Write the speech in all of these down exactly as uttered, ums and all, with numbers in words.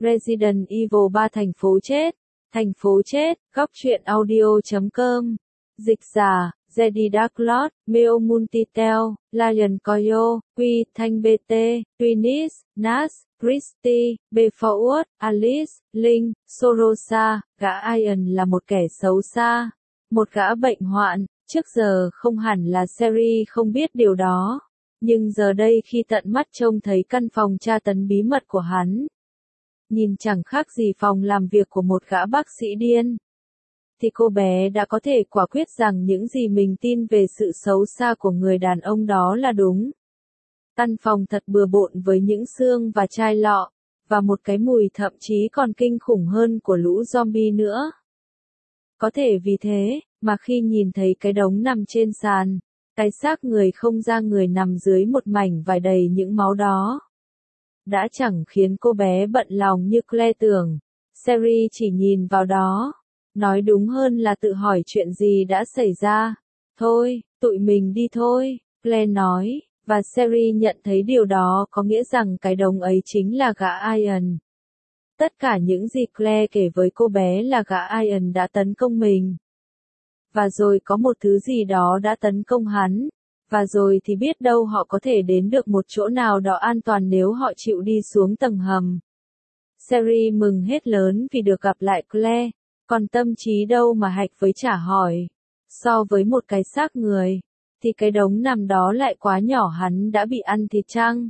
Resident Evil ba thành phố chết. Thành phố chết, góc truyện audio.com. Dịch giả, Jedi Dark Lord, Meo Multitel, Lion Coyo, Quy, Thanh bê tê, Twinis, Nas, Christy, Beforward, Alice, Linh, Sorosa, gã Ian là một kẻ xấu xa, một gã bệnh hoạn, trước giờ không hẳn là Sherry không biết điều đó. Nhưng giờ đây khi tận mắt trông thấy căn phòng tra tấn bí mật của hắn, nhìn chẳng khác gì phòng làm việc của một gã bác sĩ điên, thì cô bé đã có thể quả quyết rằng những gì mình tin về sự xấu xa của người đàn ông đó là đúng. Căn phòng thật bừa bộn với những xương và chai lọ, và một cái mùi thậm chí còn kinh khủng hơn của lũ zombie nữa. Có thể vì thế, mà khi nhìn thấy cái đống nằm trên sàn, cái xác người không ra người nằm dưới một mảnh vải đầy những máu đó, đã chẳng khiến cô bé bận lòng như Claire tưởng. Sherry chỉ nhìn vào đó, nói đúng hơn là tự hỏi chuyện gì đã xảy ra. Thôi, tụi mình đi thôi, Claire nói, và Sherry nhận thấy điều đó có nghĩa rằng cái đống ấy chính là gã Ian. Tất cả những gì Claire kể với cô bé là gã Ian đã tấn công mình. Và rồi có một thứ gì đó đã tấn công hắn. Và rồi thì biết đâu họ có thể đến được một chỗ nào đó an toàn nếu họ chịu đi xuống tầng hầm. Sherry mừng hết lớn vì được gặp lại Claire, còn tâm trí đâu mà hạch với trả hỏi. So với một cái xác người, thì cái đống nằm đó lại quá nhỏ. Hắn đã bị ăn thịt chăng?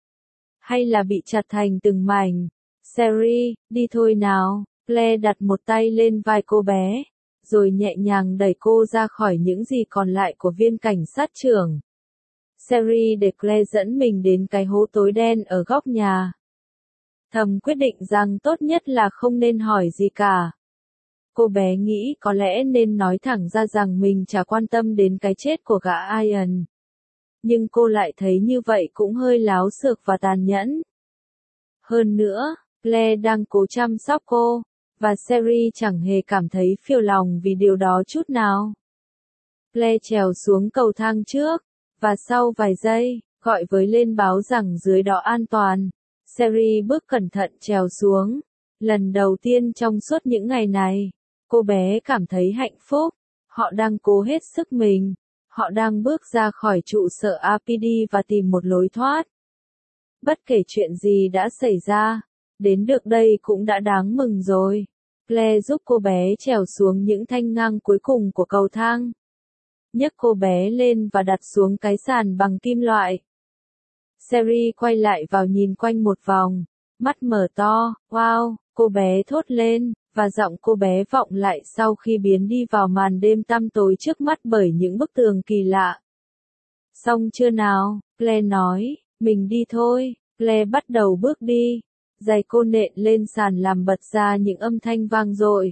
Hay là bị chặt thành từng mảnh? Sherry, đi thôi nào. Claire đặt một tay lên vai cô bé, rồi nhẹ nhàng đẩy cô ra khỏi những gì còn lại của viên cảnh sát trưởng. Sherry để Claire dẫn mình đến cái hố tối đen ở góc nhà. Thầm quyết định rằng tốt nhất là không nên hỏi gì cả. Cô bé nghĩ có lẽ nên nói thẳng ra rằng mình chả quan tâm đến cái chết của gã Ian. Nhưng cô lại thấy như vậy cũng hơi láo xược và tàn nhẫn. Hơn nữa, Claire đang cố chăm sóc cô, và Sherry chẳng hề cảm thấy phiền lòng vì điều đó chút nào. Claire trèo xuống cầu thang trước, và sau vài giây, gọi với lên báo rằng dưới đó an toàn. Sherry bước cẩn thận trèo xuống. Lần đầu tiên trong suốt những ngày này, cô bé cảm thấy hạnh phúc. Họ đang cố hết sức mình. Họ đang bước ra khỏi trụ sở a pê đê và tìm một lối thoát. Bất kể chuyện gì đã xảy ra, đến được đây cũng đã đáng mừng rồi. Claire giúp cô bé trèo xuống những thanh ngang cuối cùng của cầu thang. Nhấc cô bé lên và đặt xuống cái sàn bằng kim loại. Sherry quay lại vào nhìn quanh một vòng, mắt mở to. Wow, cô bé thốt lên, và giọng cô bé vọng lại sau khi biến đi vào màn đêm tăm tối trước mắt bởi những bức tường kỳ lạ. Xong chưa nào? Claire nói, mình đi thôi. Claire bắt đầu bước đi. Giày cô nện lên sàn làm bật ra những âm thanh vang dội.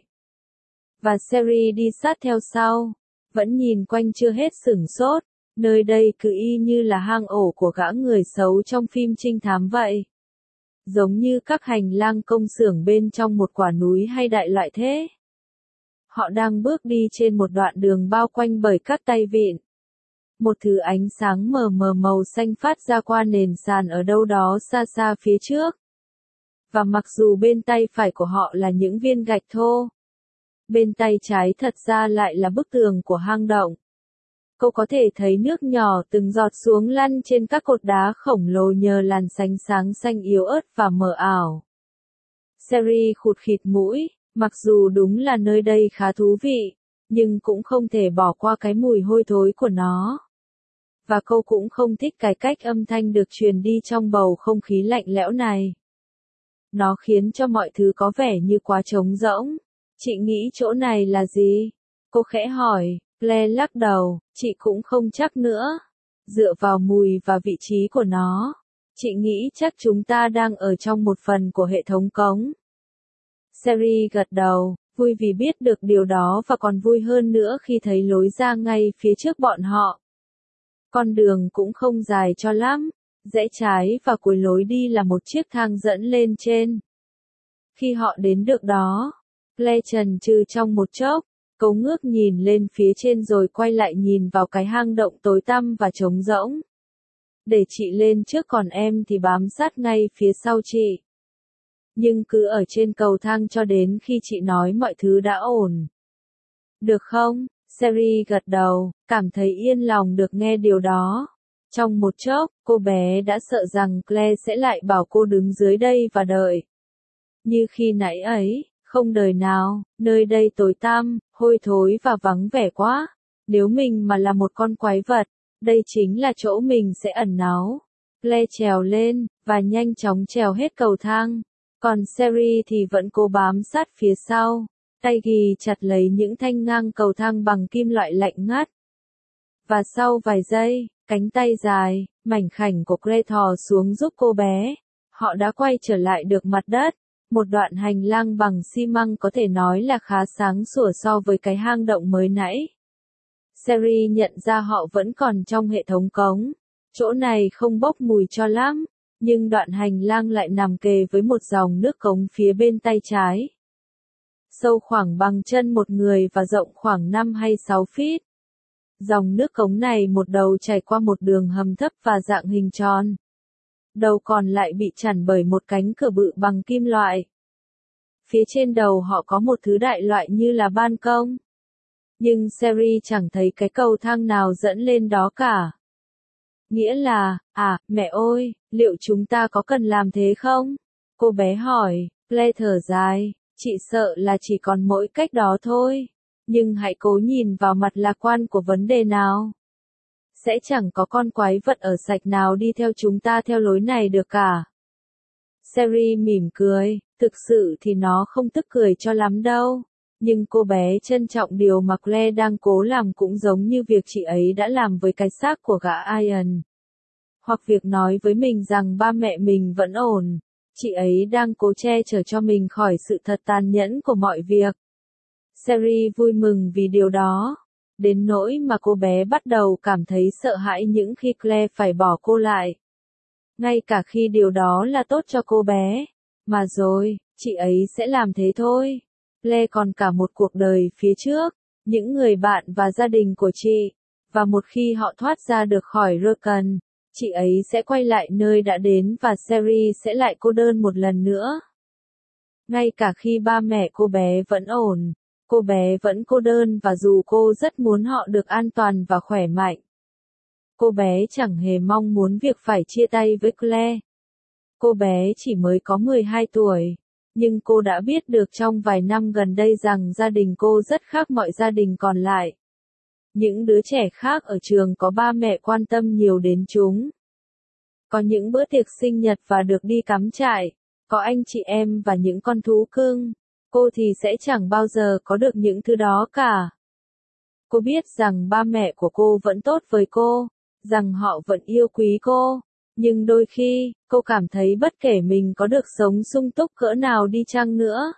Và Sherry đi sát theo sau, vẫn nhìn quanh chưa hết sửng sốt. Nơi đây cứ y như là hang ổ của gã người xấu trong phim trinh thám vậy. Giống như các hành lang công xưởng bên trong một quả núi hay đại loại thế. Họ đang bước đi trên một đoạn đường bao quanh bởi các tay vịn. Một thứ ánh sáng mờ mờ màu xanh phát ra qua nền sàn ở đâu đó xa xa phía trước. Và mặc dù bên tay phải của họ là những viên gạch thô, bên tay trái thật ra lại là bức tường của hang động. Cô có thể thấy nước nhỏ từng giọt xuống lăn trên các cột đá khổng lồ nhờ làn sánh sáng xanh yếu ớt và mờ ảo. Sherry khụt khịt mũi, mặc dù đúng là nơi đây khá thú vị, nhưng cũng không thể bỏ qua cái mùi hôi thối của nó. Và cô cũng không thích cái cách âm thanh được truyền đi trong bầu không khí lạnh lẽo này. Nó khiến cho mọi thứ có vẻ như quá trống rỗng. Chị nghĩ chỗ này là gì? Cô khẽ hỏi. Claire lắc đầu, chị cũng không chắc nữa. Dựa vào mùi và vị trí của nó, chị nghĩ chắc chúng ta đang ở trong một phần của hệ thống cống. Sherry gật đầu, vui vì biết được điều đó và còn vui hơn nữa khi thấy lối ra ngay phía trước bọn họ. Con đường cũng không dài cho lắm, rẽ trái và cuối lối đi là một chiếc thang dẫn lên trên. Khi họ đến được đó, Claire chần chừ trong một chốc. Cô ngước nhìn lên phía trên rồi quay lại nhìn vào cái hang động tối tăm và trống rỗng. Để chị lên trước còn em thì bám sát ngay phía sau chị. nhưng cứ ở trên cầu thang cho đến khi chị nói mọi thứ đã ổn. Được không? Sherry gật đầu, cảm thấy yên lòng được nghe điều đó. Trong một chốc, cô bé đã sợ rằng Claire sẽ lại bảo cô đứng dưới đây và đợi. Như khi nãy ấy, không đời nào, nơi đây tối tăm, hôi thối và vắng vẻ quá. Nếu mình mà là một con quái vật, đây chính là chỗ mình sẽ ẩn náu. Claire trèo lên, và nhanh chóng trèo hết cầu thang. Còn Sherry thì vẫn cố bám sát phía sau, tay ghi chặt lấy những thanh ngang cầu thang bằng kim loại lạnh ngắt. Và sau vài giây, cánh tay dài, mảnh khảnh của Claire thò xuống giúp cô bé. Họ đã quay trở lại được mặt đất. Một đoạn hành lang bằng xi măng có thể nói là khá sáng sủa so với cái hang động mới nãy. Sherry nhận ra họ vẫn còn trong hệ thống cống. Chỗ này không bốc mùi cho lắm, nhưng đoạn hành lang lại nằm kề với một dòng nước cống phía bên tay trái. Sâu khoảng bằng chân một người và rộng khoảng năm hay sáu feet. Dòng nước cống này một đầu chảy qua một đường hầm thấp và dạng hình tròn. Đầu còn lại bị chặn bởi một cánh cửa bự bằng kim loại. Phía trên đầu họ có một thứ đại loại như là ban công. Nhưng Sherry chẳng thấy cái cầu thang nào dẫn lên đó cả. Nghĩa là, à, mẹ ơi, liệu chúng ta có cần làm thế không? Cô bé hỏi. Claire thở dài, chị sợ là chỉ còn mỗi cách đó thôi. Nhưng hãy cố nhìn vào mặt lạc quan của vấn đề nào. Sẽ chẳng có con quái vật ở sạch nào đi theo chúng ta theo lối này được cả. Sherry mỉm cười, thực sự thì nó không tức cười cho lắm đâu. Nhưng cô bé trân trọng điều mà Claire đang cố làm cũng giống như việc chị ấy đã làm với cái xác của gã Ian. Hoặc việc nói với mình rằng ba mẹ mình vẫn ổn. Chị ấy đang cố che chở cho mình khỏi sự thật tàn nhẫn của mọi việc. Sherry vui mừng vì điều đó. Đến nỗi mà cô bé bắt đầu cảm thấy sợ hãi những khi Claire phải bỏ cô lại. Ngay cả khi điều đó là tốt cho cô bé. Mà rồi, chị ấy sẽ làm thế thôi. Claire còn cả một cuộc đời phía trước, những người bạn và gia đình của chị. Và một khi họ thoát ra được khỏi Röken, chị ấy sẽ quay lại nơi đã đến và Sherry sẽ lại cô đơn một lần nữa. Ngay cả khi ba mẹ cô bé vẫn ổn, cô bé vẫn cô đơn và dù cô rất muốn họ được an toàn và khỏe mạnh. Cô bé chẳng hề mong muốn việc phải chia tay với Claire. Cô bé chỉ mới có mười hai tuổi, nhưng cô đã biết được trong vài năm gần đây rằng gia đình cô rất khác mọi gia đình còn lại. Những đứa trẻ khác ở trường có ba mẹ quan tâm nhiều đến chúng. Có những bữa tiệc sinh nhật và được đi cắm trại, có anh chị em và những con thú cưng. Cô thì sẽ chẳng bao giờ có được những thứ đó cả. Cô biết rằng ba mẹ của cô vẫn tốt với cô, rằng họ vẫn yêu quý cô. Nhưng đôi khi, cô cảm thấy bất kể mình có được sống sung túc cỡ nào đi chăng nữa.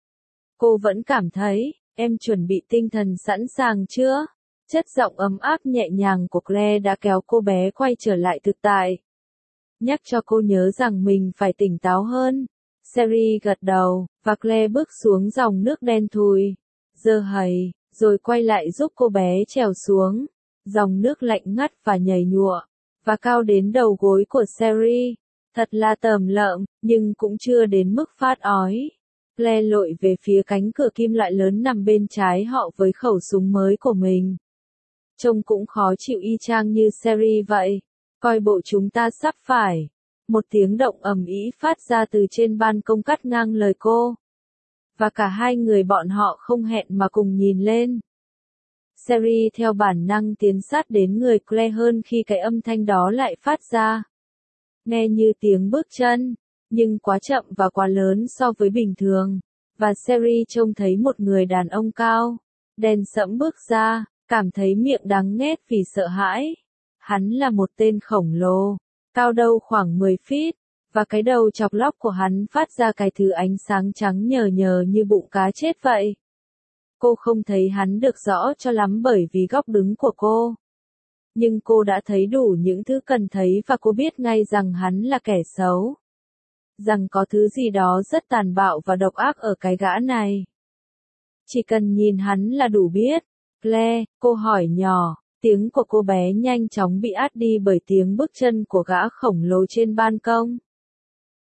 Cô vẫn cảm thấy, em chuẩn bị tinh thần sẵn sàng chưa? Chất giọng ấm áp nhẹ nhàng của Claire đã kéo cô bé quay trở lại thực tại. Nhắc cho cô nhớ rằng mình phải tỉnh táo hơn. Sherry gật đầu, và Claire bước xuống dòng nước đen thùi, dơ hầy, rồi quay lại giúp cô bé trèo xuống. Dòng nước lạnh ngắt và nhầy nhụa, và cao đến đầu gối của Sherry. Thật là tởm lợm, nhưng cũng chưa đến mức phát ói. Claire lội về phía cánh cửa kim loại lớn nằm bên trái họ với khẩu súng mới của mình. Trông cũng khó chịu y chang như Sherry vậy. Coi bộ chúng ta sắp phải. Một tiếng động ầm ĩ phát ra từ trên ban công cắt ngang lời cô. Và cả hai người bọn họ không hẹn mà cùng nhìn lên. Sherry theo bản năng tiến sát đến người Claire hơn khi cái âm thanh đó lại phát ra. Nghe như tiếng bước chân, nhưng quá chậm và quá lớn so với bình thường. Và Sherry trông thấy một người đàn ông cao, đen sẫm bước ra, cảm thấy miệng đắng nghét vì sợ hãi. Hắn là một tên khổng lồ, cao đâu khoảng mười feet, và cái đầu chọc lóc của hắn phát ra cái thứ ánh sáng trắng nhờ nhờ như bụng cá chết vậy. Cô không thấy hắn được rõ cho lắm bởi vì góc đứng của cô. Nhưng cô đã thấy đủ những thứ cần thấy và cô biết ngay rằng hắn là kẻ xấu. Rằng có thứ gì đó rất tàn bạo và độc ác ở cái gã này. Chỉ cần nhìn hắn là đủ biết. Claire, cô hỏi nhỏ, tiếng của cô bé nhanh chóng bị át đi bởi tiếng bước chân của gã khổng lồ trên ban công.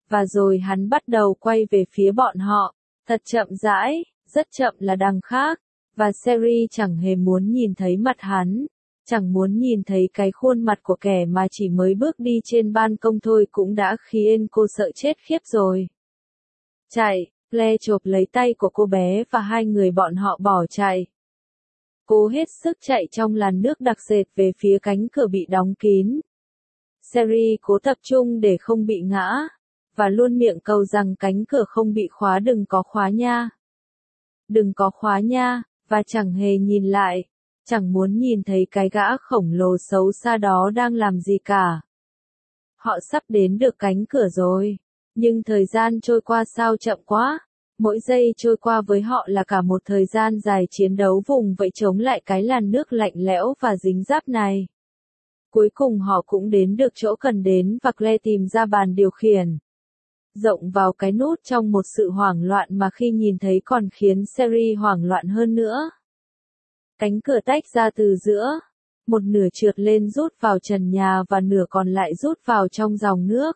Và rồi hắn bắt đầu quay về phía bọn họ, thật chậm rãi, rất chậm là đằng khác, và Sherry chẳng hề muốn nhìn thấy mặt hắn, chẳng muốn nhìn thấy cái khuôn mặt của kẻ mà chỉ mới bước đi trên ban công thôi cũng đã khiến cô sợ chết khiếp rồi. Chạy, Claire chộp lấy tay của cô bé và hai người bọn họ bỏ chạy. Cô hết sức chạy trong làn nước đặc sệt về phía cánh cửa bị đóng kín. Sherry cố tập trung để không bị ngã, và luôn miệng cầu rằng cánh cửa không bị khóa, đừng có khóa nha. Đừng có khóa nha, và chẳng hề nhìn lại, chẳng muốn nhìn thấy cái gã khổng lồ xấu xa đó đang làm gì cả. Họ sắp đến được cánh cửa rồi, nhưng thời gian trôi qua sao chậm quá. Mỗi giây trôi qua với họ là cả một thời gian dài chiến đấu vùng vẫy chống lại cái làn nước lạnh lẽo và dính dáp này. Cuối cùng họ cũng đến được chỗ cần đến và Claire tìm ra bàn điều khiển. Rộng vào cái nút trong một sự hoảng loạn mà khi nhìn thấy còn khiến Sherry hoảng loạn hơn nữa. Cánh cửa tách ra từ giữa, một nửa trượt lên rút vào trần nhà và nửa còn lại rút vào trong dòng nước.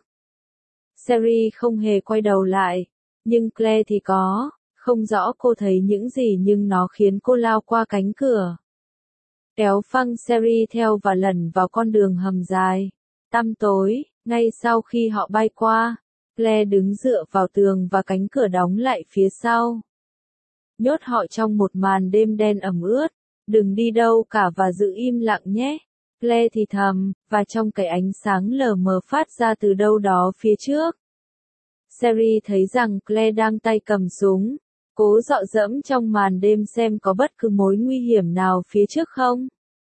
Sherry không hề quay đầu lại, nhưng Claire thì có, không rõ cô thấy những gì nhưng nó khiến cô lao qua cánh cửa. Kéo phăng Sherry theo và lẩn vào con đường hầm dài, tăm tối, ngay sau khi họ bay qua. Claire đứng dựa vào tường và cánh cửa đóng lại phía sau. Nhốt họ trong một màn đêm đen ẩm ướt, đừng đi đâu cả và giữ im lặng nhé. Claire thì thầm, và trong cái ánh sáng lờ mờ phát ra từ đâu đó phía trước. Sherry thấy rằng Claire đang tay cầm súng, cố dọ dẫm trong màn đêm xem có bất cứ mối nguy hiểm nào phía trước không.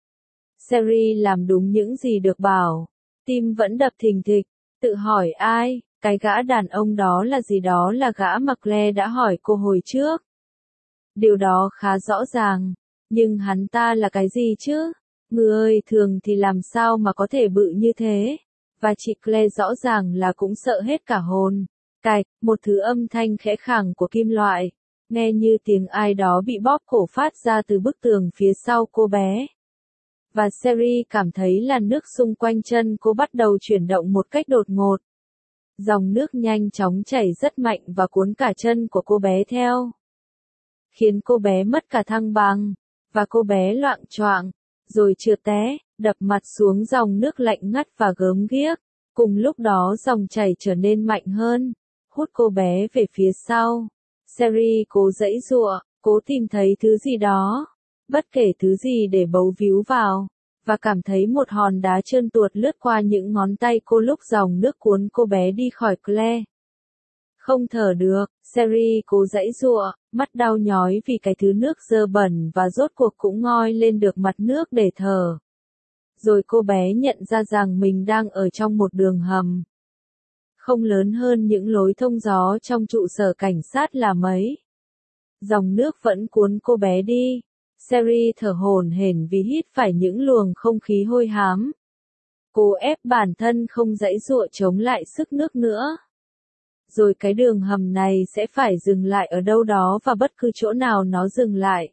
Sherry làm đúng những gì được bảo, tim vẫn đập thình thịch, tự hỏi ai. Cái gã đàn ông đó là gì? Đó là gã mà Claire đã hỏi cô hồi trước. Điều đó khá rõ ràng, nhưng hắn ta là cái gì chứ? Người thường thì làm sao mà có thể bự như thế? Và chị Claire rõ ràng là cũng sợ hết cả hồn. Cạch, một thứ âm thanh khẽ khàng của kim loại, nghe như tiếng ai đó bị bóp cổ phát ra từ bức tường phía sau cô bé. Và Sherry cảm thấy làn nước xung quanh chân cô bắt đầu chuyển động một cách đột ngột. Dòng nước nhanh chóng chảy rất mạnh và cuốn cả chân của cô bé theo, khiến cô bé mất cả thăng bằng, và cô bé loạng choạng, rồi trượt té, đập mặt xuống dòng nước lạnh ngắt và gớm ghiếc. Cùng lúc đó dòng chảy trở nên mạnh hơn, hút cô bé về phía sau. Sherry cố giãy giụa, cố tìm thấy thứ gì đó, bất kể thứ gì để bấu víu vào, và cảm thấy một hòn đá trơn tuột lướt qua những ngón tay cô lúc dòng nước cuốn cô bé đi khỏi Claire. Không thở được, Sherry cố giãy giụa, mắt đau nhói vì cái thứ nước dơ bẩn và rốt cuộc cũng ngoi lên được mặt nước để thở. Rồi cô bé nhận ra rằng mình đang ở trong một đường hầm. Không lớn hơn những lối thông gió trong trụ sở cảnh sát là mấy. Dòng nước vẫn cuốn cô bé đi. Sherry thở hổn hển vì hít phải những luồng không khí hôi hám. Cô ép bản thân không giãy giụa chống lại sức nước nữa. Rồi cái đường hầm này sẽ phải dừng lại ở đâu đó và bất cứ chỗ nào nó dừng lại.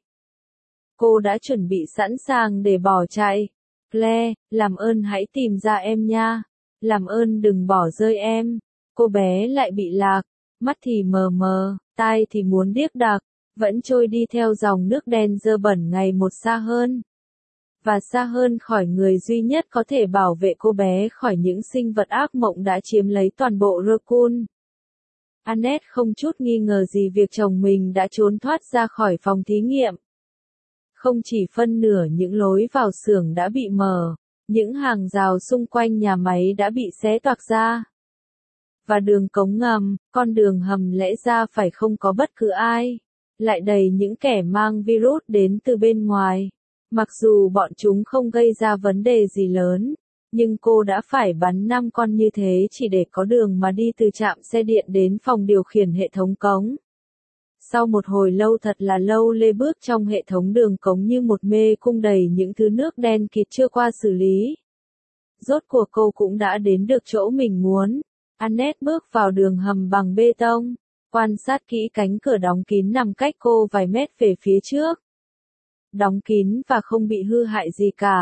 Cô đã chuẩn bị sẵn sàng để bỏ chạy. Claire, làm ơn hãy tìm ra em nha. Làm ơn đừng bỏ rơi em. Cô bé lại bị lạc, mắt thì mờ mờ, tai thì muốn điếc đặc, vẫn trôi đi theo dòng nước đen dơ bẩn ngày một xa hơn. Và xa hơn khỏi người duy nhất có thể bảo vệ cô bé khỏi những sinh vật ác mộng đã chiếm lấy toàn bộ Raccoon. Annette không chút nghi ngờ gì việc chồng mình đã trốn thoát ra khỏi phòng thí nghiệm. Không chỉ phân nửa những lối vào xưởng đã bị mở, những hàng rào xung quanh nhà máy đã bị xé toạc ra. Và đường cống ngầm, con đường hầm lẽ ra phải không có bất cứ ai, lại đầy những kẻ mang virus đến từ bên ngoài. Mặc dù bọn chúng không gây ra vấn đề gì lớn, nhưng cô đã phải bắn năm con như thế chỉ để có đường mà đi từ trạm xe điện đến phòng điều khiển hệ thống cống. Sau một hồi lâu thật là lâu lê bước trong hệ thống đường cống như một mê cung đầy những thứ nước đen kịt chưa qua xử lý. Rốt cuộc cô cũng đã đến được chỗ mình muốn. Annette bước vào đường hầm bằng bê tông, quan sát kỹ cánh cửa đóng kín nằm cách cô vài mét về phía trước. Đóng kín và không bị hư hại gì cả.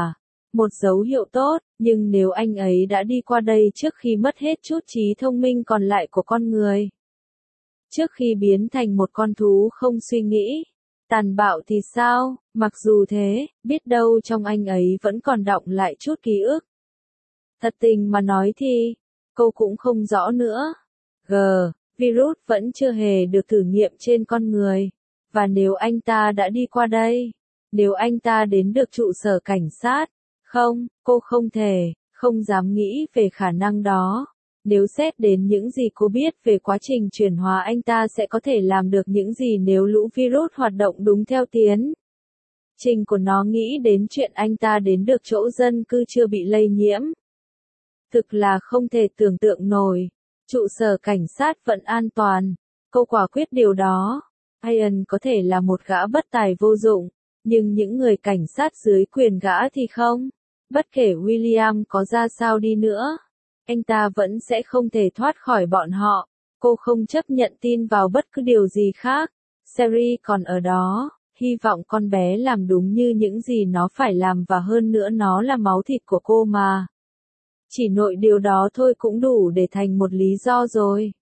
Một dấu hiệu tốt, nhưng nếu anh ấy đã đi qua đây trước khi mất hết chút trí thông minh còn lại của con người, trước khi biến thành một con thú không suy nghĩ, tàn bạo thì sao? Mặc dù thế, biết đâu trong anh ấy vẫn còn đọng lại chút ký ức. Thật tình mà nói thì, cô cũng không rõ nữa. G. Virus vẫn chưa hề được thử nghiệm trên con người. Và nếu anh ta đã đi qua đây, nếu anh ta đến được trụ sở cảnh sát, không, cô không thể, không dám nghĩ về khả năng đó. Nếu xét đến những gì cô biết về quá trình chuyển hóa, anh ta sẽ có thể làm được những gì nếu lũ virus hoạt động đúng theo tiến trình của nó. Nghĩ đến chuyện anh ta đến được chỗ dân cư chưa bị lây nhiễm. Thực là không thể tưởng tượng nổi. Trụ sở cảnh sát vẫn an toàn. Cô quả quyết điều đó. Ian có thể là một gã bất tài vô dụng, nhưng những người cảnh sát dưới quyền gã thì không. Bất kể William có ra sao đi nữa, anh ta vẫn sẽ không thể thoát khỏi bọn họ. Cô không chấp nhận tin vào bất cứ điều gì khác. Sherry còn ở đó, hy vọng con bé làm đúng như những gì nó phải làm, và hơn nữa nó là máu thịt của cô mà. Chỉ nội điều đó thôi cũng đủ để thành một lý do rồi.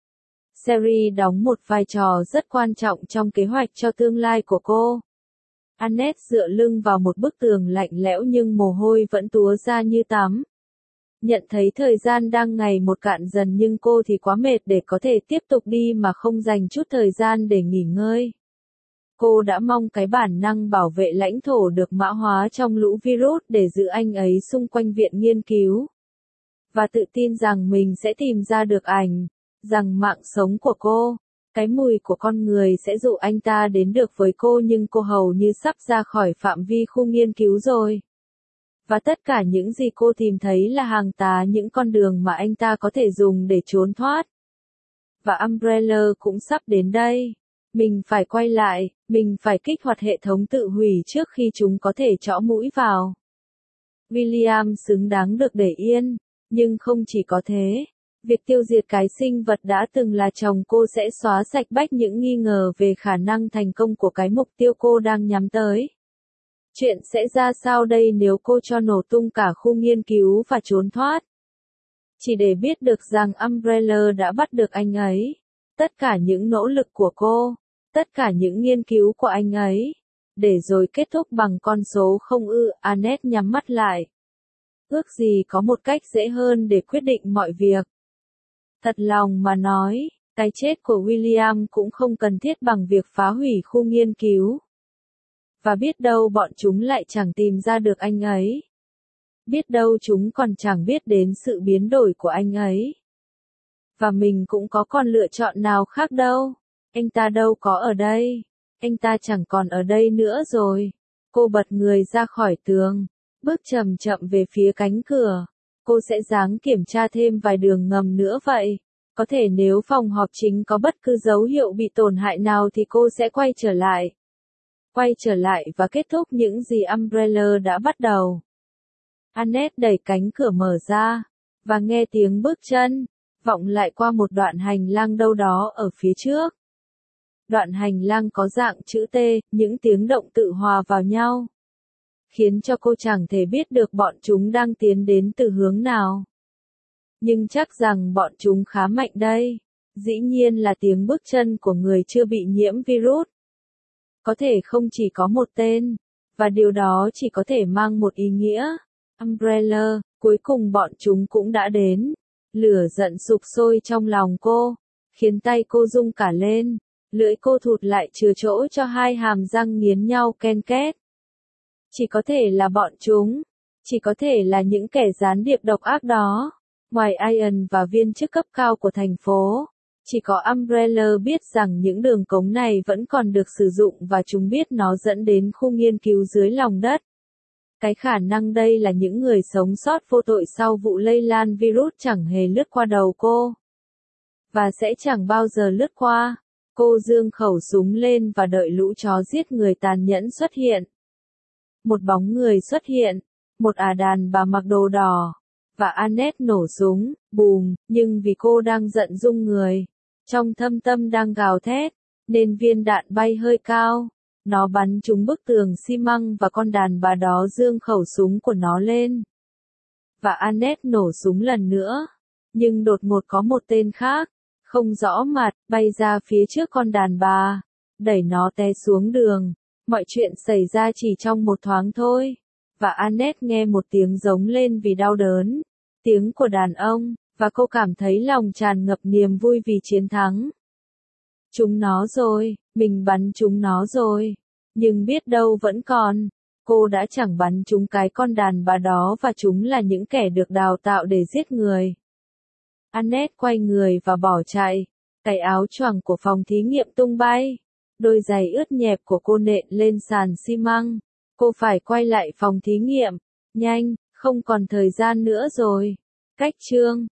Sherry đóng một vai trò rất quan trọng trong kế hoạch cho tương lai của cô. Annette dựa lưng vào một bức tường lạnh lẽo nhưng mồ hôi vẫn túa ra như tắm. Nhận thấy thời gian đang ngày một cạn dần nhưng cô thì quá mệt để có thể tiếp tục đi mà không dành chút thời gian để nghỉ ngơi. Cô đã mong cái bản năng bảo vệ lãnh thổ được mã hóa trong lũ virus để giữ anh ấy xung quanh viện nghiên cứu. Và tự tin rằng mình sẽ tìm ra được ảnh, rằng mạng sống của cô, cái mùi của con người sẽ dụ anh ta đến được với cô, nhưng cô hầu như sắp ra khỏi phạm vi khu nghiên cứu rồi. Và tất cả những gì cô tìm thấy là hàng tá những con đường mà anh ta có thể dùng để trốn thoát. Và Umbrella cũng sắp đến đây. Mình phải quay lại, mình phải kích hoạt hệ thống tự hủy trước khi chúng có thể chõ mũi vào. William xứng đáng được để yên, nhưng không chỉ có thế. Việc tiêu diệt cái sinh vật đã từng là chồng cô sẽ xóa sạch bách những nghi ngờ về khả năng thành công của cái mục tiêu cô đang nhắm tới. Chuyện sẽ ra sao đây nếu cô cho nổ tung cả khu nghiên cứu và trốn thoát? Chỉ để biết được rằng Umbrella đã bắt được anh ấy. Tất cả những nỗ lực của cô, tất cả những nghiên cứu của anh ấy, để rồi kết thúc bằng con số không ư. Annette nhắm mắt lại. Ước gì có một cách dễ hơn để quyết định mọi việc. Thật lòng mà nói, cái chết của William cũng không cần thiết bằng việc phá hủy khu nghiên cứu. Và biết đâu bọn chúng lại chẳng tìm ra được anh ấy. Biết đâu chúng còn chẳng biết đến sự biến đổi của anh ấy. Và mình cũng có còn lựa chọn nào khác đâu. Anh ta đâu có ở đây. Anh ta chẳng còn ở đây nữa rồi. Cô bật người ra khỏi tường, bước chậm chậm về phía cánh cửa. Cô sẽ ráng kiểm tra thêm vài đường ngầm nữa vậy. Có thể nếu phòng họp chính có bất cứ dấu hiệu bị tổn hại nào thì cô sẽ quay trở lại. Quay trở lại và kết thúc những gì Umbrella đã bắt đầu. Annette đẩy cánh cửa mở ra, và nghe tiếng bước chân vọng lại qua một đoạn hành lang đâu đó ở phía trước. Đoạn hành lang có dạng chữ T, những tiếng động tự hòa vào nhau, khiến cho cô chẳng thể biết được bọn chúng đang tiến đến từ hướng nào. Nhưng chắc rằng bọn chúng khá mạnh đây. Dĩ nhiên là tiếng bước chân của người chưa bị nhiễm virus. Có thể không chỉ có một tên, và điều đó chỉ có thể mang một ý nghĩa. Umbrella, cuối cùng bọn chúng cũng đã đến. Lửa giận sục sôi trong lòng cô, khiến tay cô rung cả lên, lưỡi cô thụt lại chừa chỗ cho hai hàm răng nghiến nhau ken két. Chỉ có thể là bọn chúng, chỉ có thể là những kẻ gián điệp độc ác đó. Ngoài Ian và viên chức cấp cao của thành phố, chỉ có Umbrella biết rằng những đường cống này vẫn còn được sử dụng và chúng biết nó dẫn đến khu nghiên cứu dưới lòng đất. Cái khả năng đây là những người sống sót vô tội sau vụ lây lan virus chẳng hề lướt qua đầu cô. Và sẽ chẳng bao giờ lướt qua. Cô giương khẩu súng lên và đợi lũ chó giết người tàn nhẫn xuất hiện. Một bóng người xuất hiện, một ả đàn bà mặc đồ đỏ. Và Annette nổ súng, bùm, nhưng vì cô đang giận rung người, trong thâm tâm đang gào thét, nên viên đạn bay hơi cao, Nó bắn trúng bức tường xi măng và con đàn bà đó giương khẩu súng của nó lên. Và Annette nổ súng lần nữa. Nhưng đột ngột có một tên khác, không rõ mặt, bay ra phía trước con đàn bà, đẩy nó té xuống đường. Mọi chuyện xảy ra chỉ trong một thoáng thôi. Và Annette nghe một tiếng giống lên vì đau đớn. Tiếng của đàn ông, và cô cảm thấy lòng tràn ngập niềm vui vì chiến thắng. Chúng nó rồi, mình bắn chúng nó rồi. Nhưng biết đâu vẫn còn. Cô đã chẳng bắn chúng cái con đàn bà đó và chúng là những kẻ được đào tạo để giết người. Annette quay người và bỏ chạy. Cái áo choàng của phòng thí nghiệm tung bay. Đôi giày ướt nhẹp của cô nện lên sàn xi măng. Cô phải quay lại phòng thí nghiệm. Nhanh, không còn thời gian nữa rồi. Cách chương